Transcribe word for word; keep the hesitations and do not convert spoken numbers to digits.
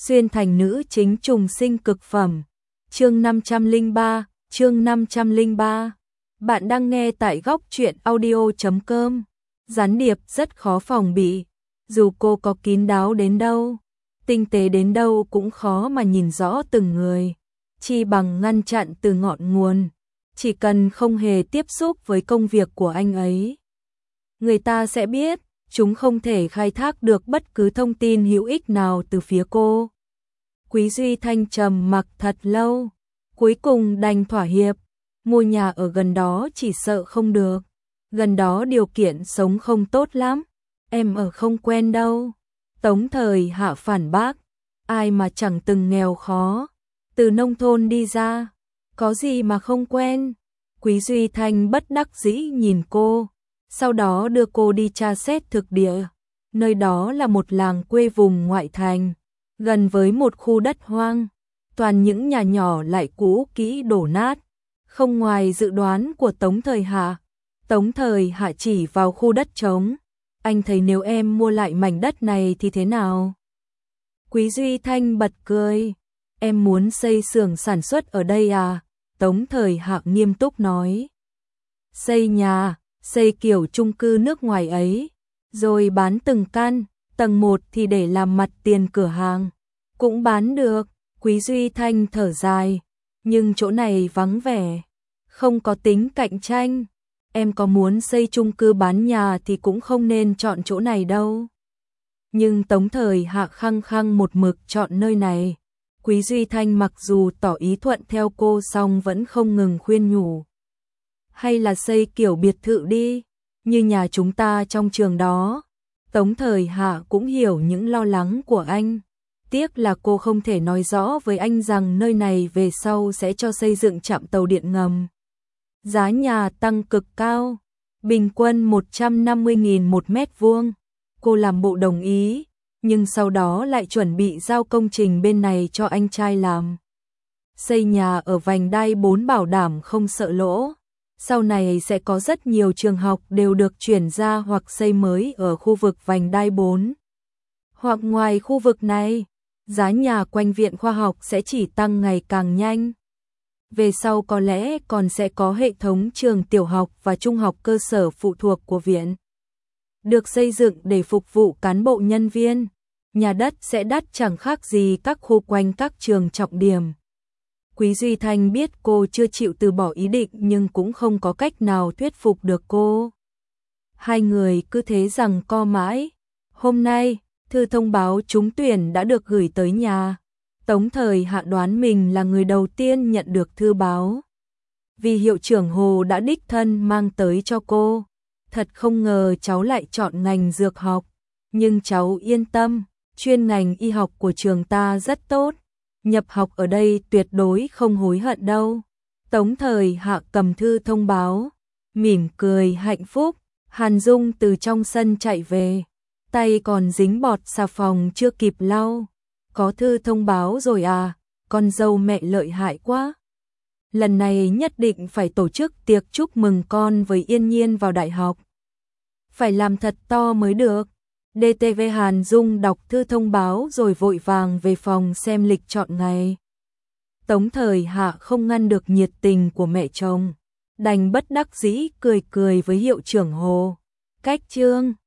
xuyên thành nữ chính trùng sinh cực phẩm. Chương năm trăm lẻ ba, chương năm trăm lẻ ba. Bạn đang nghe tại góc truyện audio chấm com. Gián điệp rất khó phòng bị, dù cô có kín đáo đến đâu, tinh tế đến đâu cũng khó mà nhìn rõ từng người, chi bằng ngăn chặn từ ngọn nguồn, chỉ cần không hề tiếp xúc với công việc của anh ấy. Người ta sẽ biết, chúng không thể khai thác được bất cứ thông tin hữu ích nào từ phía cô. Quý Duy Thanh trầm mặc thật lâu, cuối cùng đành thỏa hiệp, mua nhà ở gần đó chỉ sợ không được, gần đó điều kiện sống không tốt lắm, em ở không quen đâu. Tống Thời Hạ phản bác, ai mà chẳng từng nghèo khó, từ nông thôn đi ra, có gì mà không quen. Quý Duy Thanh bất đắc dĩ nhìn cô, sau đó đưa cô đi tra xét thực địa, nơi đó là một làng quê vùng ngoại thành, gần với một khu đất hoang, toàn những nhà nhỏ lại cũ kỹ đổ nát, không ngoài dự đoán của Tống Thời Hạ. Tống Thời Hạ chỉ vào khu đất trống, anh thấy nếu em mua lại mảnh đất này thì thế nào? Quý Duy Thanh bật cười, em muốn xây xưởng sản xuất ở đây à? Tống Thời Hạ nghiêm túc nói, xây nhà, xây kiểu chung cư nước ngoài ấy, rồi bán từng căn, tầng một thì để làm mặt tiền cửa hàng, cũng bán được. Quý Duy Thanh thở dài, nhưng chỗ này vắng vẻ, không có tính cạnh tranh. Em có muốn xây chung cư bán nhà thì cũng không nên chọn chỗ này đâu. Nhưng Tống Thời Hạ khăng khăng một mực chọn nơi này. Quý Duy Thanh mặc dù tỏ ý thuận theo cô song vẫn không ngừng khuyên nhủ. Hay là xây kiểu biệt thự đi, như nhà chúng ta trong trường đó. Tống Thời Hạ cũng hiểu những lo lắng của anh. Tiếc là cô không thể nói rõ với anh rằng nơi này về sau sẽ cho xây dựng trạm tàu điện ngầm. Giá nhà tăng cực cao, bình quân một trăm năm mươi nghìn một mét vuông. Cô làm bộ đồng ý, nhưng sau đó lại chuẩn bị giao công trình bên này cho anh trai làm. Xây nhà ở vành đai bốn bảo đảm không sợ lỗ. Sau này sẽ có rất nhiều trường học đều được chuyển ra hoặc xây mới ở khu vực vành đai bốn. Hoặc ngoài khu vực này, giá nhà quanh viện khoa học sẽ chỉ tăng ngày càng nhanh. Về sau có lẽ còn sẽ có hệ thống trường tiểu học và trung học cơ sở phụ thuộc của viện, được xây dựng để phục vụ cán bộ nhân viên. Nhà đất sẽ đắt chẳng khác gì các khu quanh các trường trọng điểm. Quý Duy Thanh biết cô chưa chịu từ bỏ ý định nhưng cũng không có cách nào thuyết phục được cô. Hai người cứ thế rằng co mãi. Hôm nay, thư thông báo trúng tuyển đã được gửi tới nhà. Tống Thời Hạ đoán mình là người đầu tiên nhận được thư báo, vì hiệu trưởng Hồ đã đích thân mang tới cho cô. Thật không ngờ cháu lại chọn ngành dược học, nhưng cháu yên tâm, chuyên ngành y học của trường ta rất tốt, nhập học ở đây tuyệt đối không hối hận đâu. Tống Thời Hạ cầm thư thông báo, mỉm cười hạnh phúc. Hàn Dung từ trong sân chạy về, tay còn dính bọt xà phòng chưa kịp lau. Có thư thông báo rồi à, con dâu mẹ lợi hại quá. Lần này nhất định phải tổ chức tiệc chúc mừng con với Yên Nhiên vào đại học. Phải làm thật to mới được. đê tê vê Hàn Dung đọc thư thông báo rồi vội vàng về phòng xem lịch chọn ngày. Tống Thời Hạ không ngăn được nhiệt tình của mẹ chồng, đành bất đắc dĩ cười cười với hiệu trưởng Hồ. Cách chương